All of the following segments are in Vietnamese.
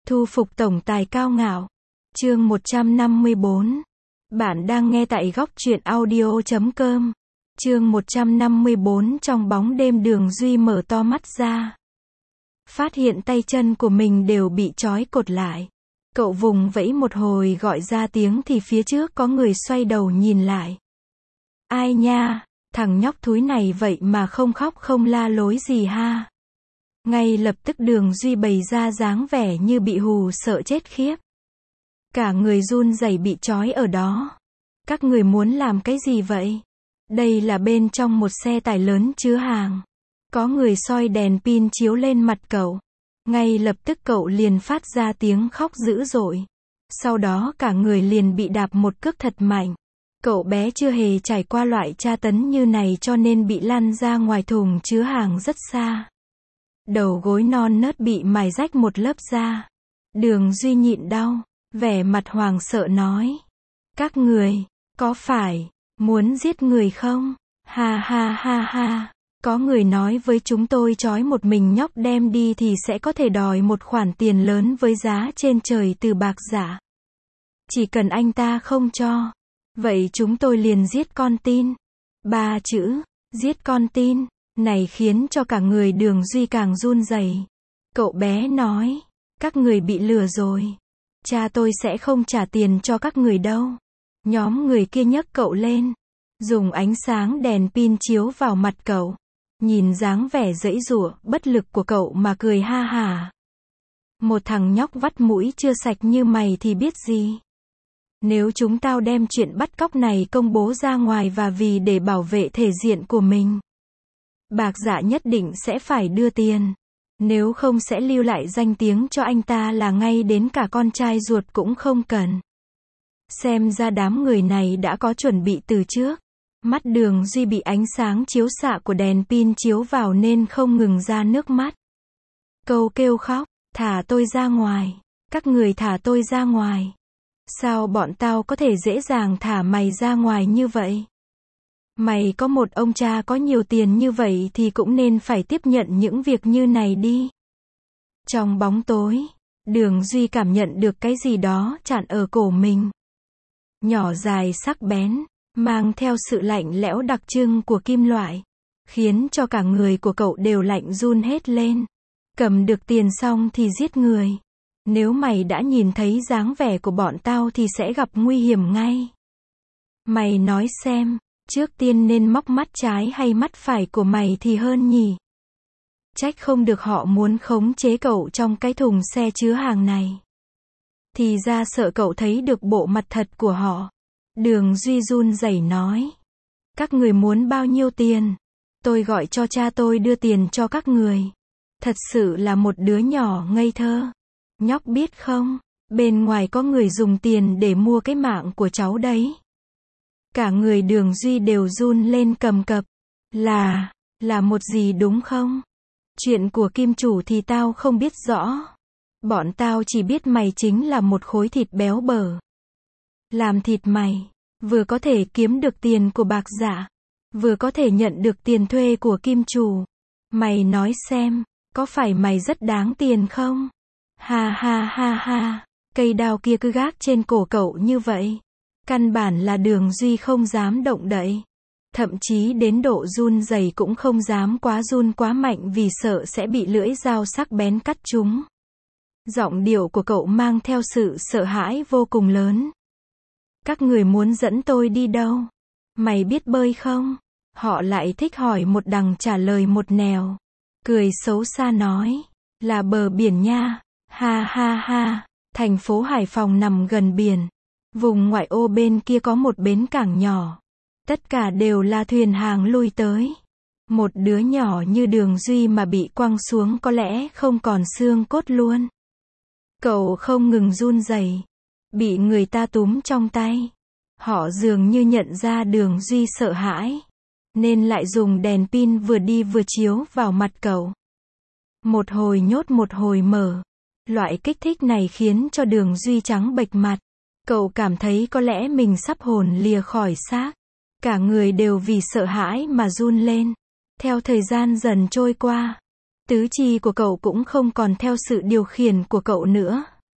Thu phục tổng tài cao ngạo. Chương 154. Bạn đang nghe tại góc truyện audio.com. Chương 154. Trong bóng đêm Đường Duy mở to mắt ra. Phát hiện tay chân của mình đều bị trói cột lại. Cậu vùng vẫy một hồi gọi ra tiếng thì phía trước có người xoay đầu nhìn lại. Ai nha, thằng nhóc thúi này vậy mà không khóc không la lối gì ha. Ngay lập tức Đường Duy bày ra dáng vẻ như bị hù sợ chết khiếp. Cả người run rẩy bị trói ở đó. Các người muốn làm cái gì vậy? Đây là bên trong một xe tải lớn chứa hàng. Có người soi đèn pin chiếu lên mặt cậu. Ngay lập tức cậu liền phát ra tiếng khóc dữ dội. Sau đó cả người liền bị đạp một cước thật mạnh. Cậu bé chưa hề trải qua loại tra tấn như này cho nên bị lăn ra ngoài thùng chứa hàng rất xa. Đầu gối non nớt bị mài rách một lớp da. Đường Duy nhịn đau, vẻ mặt hoảng sợ nói. Các người, có phải muốn giết người không? Ha ha ha ha. Có người nói với chúng tôi trói một mình nhóc đem đi thì sẽ có thể đòi một khoản tiền lớn với giá trên trời từ bạc giả. Chỉ cần anh ta không cho. Vậy chúng tôi liền giết con tin. 3 chữ, giết con tin, này khiến cho cả người Đường Duy càng run rẩy. Cậu bé nói, các người bị lừa rồi. Cha tôi sẽ không trả tiền cho các người đâu. Nhóm người kia nhấc cậu lên, dùng ánh sáng đèn pin chiếu vào mặt cậu. Nhìn dáng vẻ giãy giụa, bất lực của cậu mà cười ha hả. Một thằng nhóc vắt mũi chưa sạch như mày thì biết gì. Nếu chúng tao đem chuyện bắt cóc này công bố ra ngoài và vì để bảo vệ thể diện của mình, bạc dạ nhất định sẽ phải đưa tiền. Nếu không sẽ lưu lại danh tiếng cho anh ta là ngay đến cả con trai ruột cũng không cần. Xem ra đám người này đã có chuẩn bị từ trước. Mắt Đường Duy bị ánh sáng chiếu xạ của đèn pin chiếu vào nên không ngừng ra nước mắt. Câu kêu khóc, thả tôi ra ngoài, các người thả tôi ra ngoài. Sao bọn tao có thể dễ dàng thả mày ra ngoài như vậy? Mày có một ông cha có nhiều tiền như vậy thì cũng nên phải tiếp nhận những việc như này đi. Trong bóng tối, Đường Duy cảm nhận được cái gì đó chặn ở cổ mình. Nhỏ dài sắc bén, mang theo sự lạnh lẽo đặc trưng của kim loại, khiến cho cả người của cậu đều lạnh run hết lên. Cầm được tiền xong thì giết người. Nếu mày đã nhìn thấy dáng vẻ của bọn tao thì sẽ gặp nguy hiểm ngay. Mày nói xem, trước tiên nên móc mắt trái hay mắt phải của mày thì hơn nhỉ? Trách không được họ muốn khống chế cậu trong cái thùng xe chứa hàng này. Thì ra sợ cậu thấy được bộ mặt thật của họ. Đường Duy run rẩy nói. Các người muốn bao nhiêu tiền? Tôi gọi cho cha tôi đưa tiền cho các người. Thật sự là một đứa nhỏ ngây thơ. Nhóc biết không, bên ngoài có người dùng tiền để mua cái mạng của cháu đấy. Cả người Đường Duy đều run lên cầm cập. Là một gì đúng không? Chuyện của kim chủ thì tao không biết rõ. Bọn tao chỉ biết mày chính là một khối thịt béo bở. Làm thịt mày, vừa có thể kiếm được tiền của bạc dạ, vừa có thể nhận được tiền thuê của kim chủ. Mày nói xem, có phải mày rất đáng tiền không? Ha ha ha ha, cây đao kia cứ gác trên cổ cậu như vậy. Căn bản là Đường Duy không dám động đậy. Thậm chí đến độ run rẩy cũng không dám quá run quá mạnh vì sợ sẽ bị lưỡi dao sắc bén cắt trúng. Giọng điệu của cậu mang theo sự sợ hãi vô cùng lớn. Các người muốn dẫn tôi đi đâu? Mày biết bơi không? Họ lại thích hỏi một đằng trả lời một nẻo. Cười xấu xa nói. Là bờ biển nha. Ha ha ha. Thành phố Hải Phòng nằm gần biển. Vùng ngoại ô bên kia có một bến cảng nhỏ. Tất cả đều là thuyền hàng lui tới. Một đứa nhỏ như Đường Duy mà bị quăng xuống có lẽ không còn xương cốt luôn. Cậu không ngừng run rẩy, bị người ta túm trong tay. Họ dường như nhận ra Đường Duy sợ hãi, nên lại dùng đèn pin vừa đi vừa chiếu vào mặt cậu. Một hồi nhốt một hồi mở. Loại kích thích này khiến cho Đường Duy trắng bệch mặt. Cậu cảm thấy có lẽ mình sắp hồn lìa khỏi xác. Cả người đều vì sợ hãi mà run lên. Theo thời gian dần trôi qua, tứ chi của cậu cũng không còn theo sự điều khiển của cậu nữa.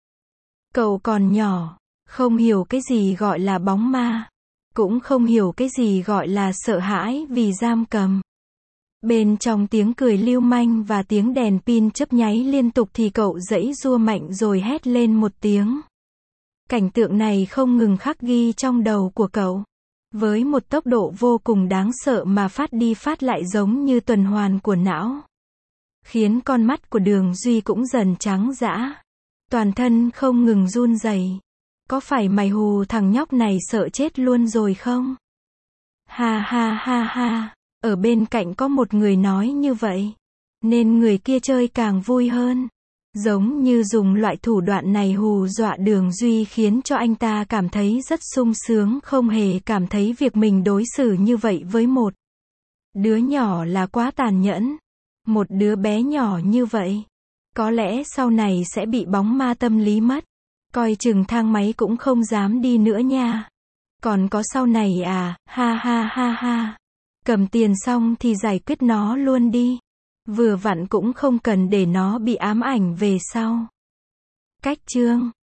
Cậu còn nhỏ, không hiểu cái gì gọi là bóng ma, cũng không hiểu cái gì gọi là sợ hãi vì giam cầm. Bên trong tiếng cười lưu manh và tiếng đèn pin chớp nháy liên tục thì cậu giãy giụa mạnh rồi hét lên một tiếng. Cảnh tượng này không ngừng khắc ghi trong đầu của cậu, với một tốc độ vô cùng đáng sợ mà phát đi phát lại giống như tuần hoàn của não, khiến con mắt của Đường Duy cũng dần trắng dã, toàn thân không ngừng run rẩy. Có phải mày hù thằng nhóc này sợ chết luôn rồi không? Ha ha ha ha, ở bên cạnh có một người nói như vậy, nên người kia chơi càng vui hơn. Giống như dùng loại thủ đoạn này hù dọa Đường Duy khiến cho anh ta cảm thấy rất sung sướng, không hề cảm thấy việc mình đối xử như vậy với một đứa nhỏ là quá tàn nhẫn. Một đứa bé nhỏ như vậy, có lẽ sau này sẽ bị bóng ma tâm lý mất. Coi chừng thang máy cũng không dám đi nữa nha. Còn có sau này à, ha ha ha ha. Cầm tiền xong thì giải quyết nó luôn đi. Vừa vặn cũng không cần để nó bị ám ảnh về sau. Cách chương